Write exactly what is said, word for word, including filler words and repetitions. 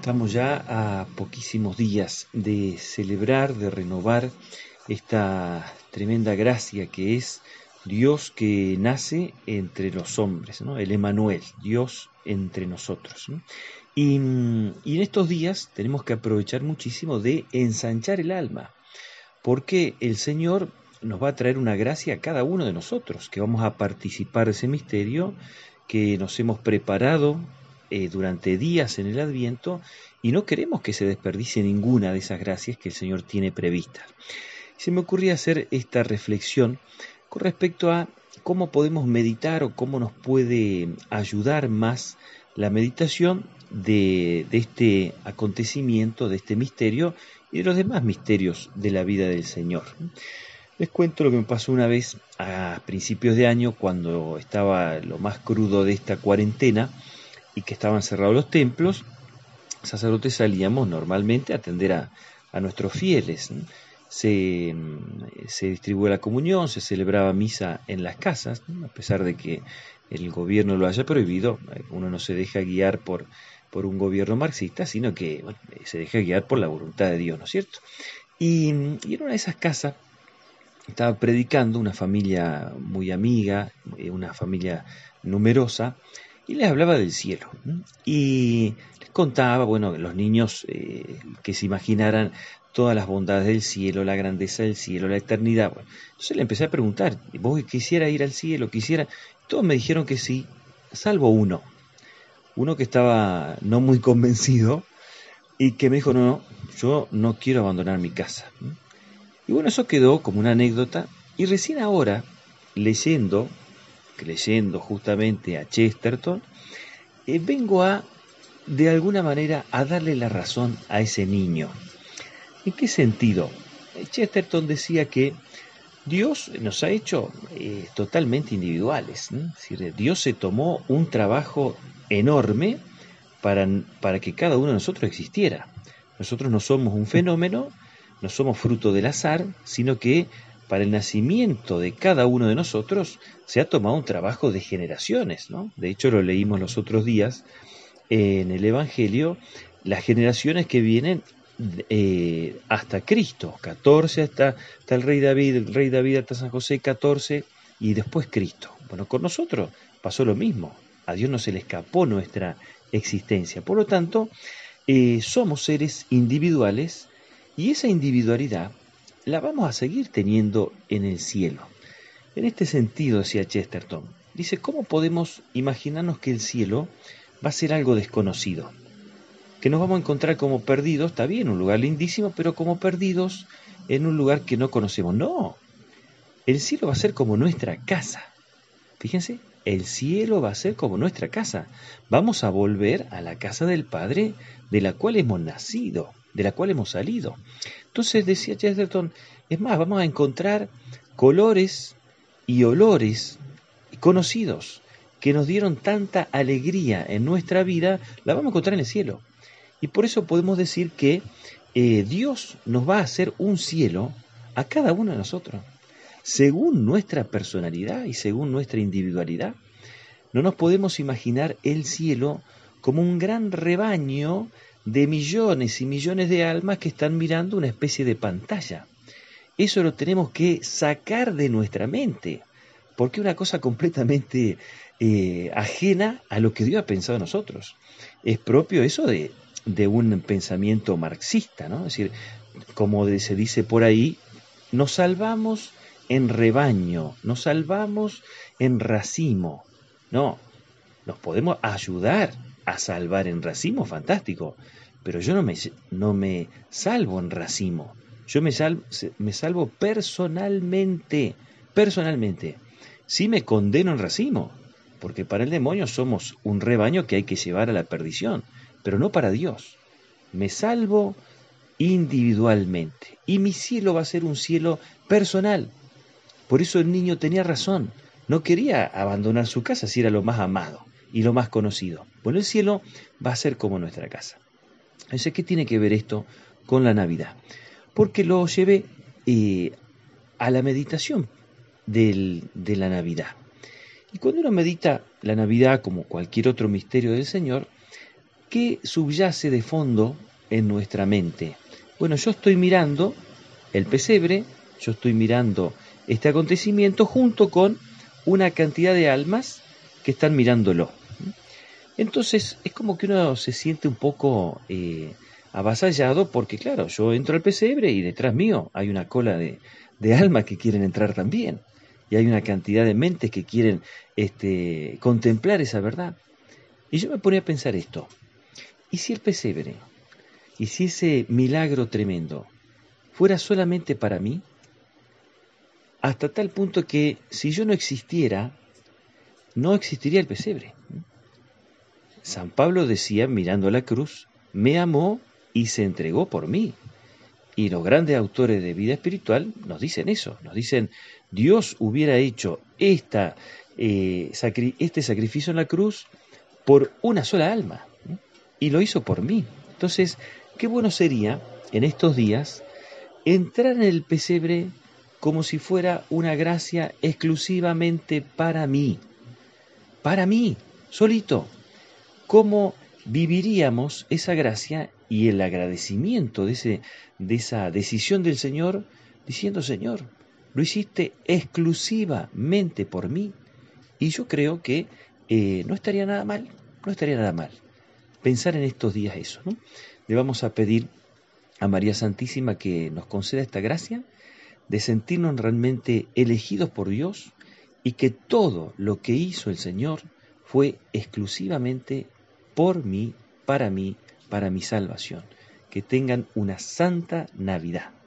Estamos ya a poquísimos días de celebrar, de renovar esta tremenda gracia que es Dios que nace entre los hombres, ¿no? El Emmanuel, Dios entre nosotros, ¿no? Y, y en estos días tenemos que aprovechar muchísimo de ensanchar el alma, porque el Señor nos va a traer una gracia a cada uno de nosotros, que vamos a participar de ese misterio, que nos hemos preparado eh, durante días en el Adviento, y no queremos que se desperdicie ninguna de esas gracias que el Señor tiene previstas. Se me ocurría hacer esta reflexión con respecto a cómo podemos meditar o cómo nos puede ayudar más la meditación de, de este acontecimiento, de este misterio y de los demás misterios de la vida del Señor. Les cuento lo que me pasó una vez a principios de año, cuando estaba lo más crudo de esta cuarentena y que estaban cerrados los templos. Sacerdotes salíamos normalmente a atender a, a nuestros fieles. Se, se distribuía la comunión, se celebraba misa en las casas, ¿no? A pesar de que el gobierno lo haya prohibido. Uno no se deja guiar por, por un gobierno marxista, sino que bueno, se deja guiar por la voluntad de Dios, ¿no es cierto? Y, y en una de esas casas estaba predicando una familia muy amiga, una familia numerosa, y les hablaba del cielo. Y les contaba, bueno, los niños eh, que se imaginaran todas las bondades del cielo, la grandeza del cielo, la eternidad. Bueno, entonces le empecé a preguntar, ¿vos quisiera ir al cielo? Quisiera. Todos me dijeron que sí, salvo uno. Uno que estaba no muy convencido y que me dijo, no, no, yo no quiero abandonar mi casa. Y bueno, eso quedó como una anécdota. Y recién ahora, leyendo, leyendo justamente a Chesterton, eh, vengo a, de alguna manera, a darle la razón a ese niño. ¿En qué sentido? Chesterton decía que Dios nos ha hecho eh, totalmente individuales, ¿no? Es decir, Dios se tomó un trabajo enorme para, para que cada uno de nosotros existiera. Nosotros no somos un fenómeno, no somos fruto del azar, sino que para el nacimiento de cada uno de nosotros se ha tomado un trabajo de generaciones, ¿no? De hecho, lo leímos los otros días eh, en el Evangelio, las generaciones que vienen eh, hasta Cristo, catorce hasta, hasta el rey David, el rey David hasta San José, catorce, y después Cristo. Bueno, con nosotros pasó lo mismo, a Dios no se le escapó nuestra existencia, por lo tanto, eh, somos seres individuales y esa individualidad la vamos a seguir teniendo en el cielo. En este sentido, decía Chesterton, dice, ¿cómo podemos imaginarnos que el cielo va a ser algo desconocido? Que nos vamos a encontrar como perdidos, está bien, un lugar lindísimo, pero como perdidos en un lugar que no conocemos. No, el cielo va a ser como nuestra casa. Fíjense, el cielo va a ser como nuestra casa. Vamos a volver a la casa del Padre de la cual hemos nacido, de la cual hemos salido. Entonces decía Chesterton, es más, vamos a encontrar colores y olores conocidos que nos dieron tanta alegría en nuestra vida, la vamos a encontrar en el cielo. Y por eso podemos decir que eh, Dios nos va a hacer un cielo a cada uno de nosotros, según nuestra personalidad y según nuestra individualidad. No nos podemos imaginar el cielo como un gran rebaño de millones y millones de almas que están mirando una especie de pantalla. Eso lo tenemos que sacar de nuestra mente, porque es una cosa completamente eh, ajena a lo que Dios ha pensado en nosotros. Es propio eso de, de un pensamiento marxista, ¿no? Es decir, como se dice por ahí, nos salvamos en rebaño, nos salvamos en racimo. No, nos podemos ayudar a salvar en racimo, fantástico, pero yo no me, no me salvo en racimo, yo me salvo, me salvo personalmente, personalmente. Sí me condeno en racimo, porque para el demonio somos un rebaño que hay que llevar a la perdición, pero no para Dios. Me salvo individualmente, y mi cielo va a ser un cielo personal. Por eso el niño tenía razón, no quería abandonar su casa si era lo más amado y lo más conocido. Bueno, el cielo va a ser como nuestra casa. Entonces, ¿qué tiene que ver esto con la Navidad? Porque lo llevé eh, a la meditación del, de la Navidad. Y cuando uno medita la Navidad como cualquier otro misterio del Señor, ¿qué subyace de fondo en nuestra mente? Bueno, yo estoy mirando el pesebre, yo estoy mirando este acontecimiento junto con una cantidad de almas que están mirándolo. Entonces es como que uno se siente un poco eh, avasallado porque, claro, yo entro al pesebre y detrás mío hay una cola de, de almas que quieren entrar también. Y hay una cantidad de mentes que quieren este, contemplar esa verdad. Y yo me ponía a pensar esto. ¿Y si el pesebre, y si ese milagro tremendo fuera solamente para mí? Hasta tal punto que si yo no existiera, no existiría el pesebre. San Pablo decía, mirando la cruz, me amó y se entregó por mí. Y los grandes autores de vida espiritual nos dicen eso, nos dicen, Dios hubiera hecho esta, eh, sacri este sacrificio en la cruz por una sola alma, ¿sí? Y lo hizo por mí. Entonces, qué bueno sería en estos días entrar en el pesebre como si fuera una gracia exclusivamente para mí, para mí, solito. ¿Cómo viviríamos esa gracia y el agradecimiento de, ese, de esa decisión del Señor, diciendo, Señor, lo hiciste exclusivamente por mí? Y yo creo que eh, no estaría nada mal, no estaría nada mal pensar en estos días eso, ¿no? Le vamos a pedir a María Santísima que nos conceda esta gracia de sentirnos realmente elegidos por Dios y que todo lo que hizo el Señor fue exclusivamente por mí, para mí, para mi salvación. Que tengan una santa Navidad.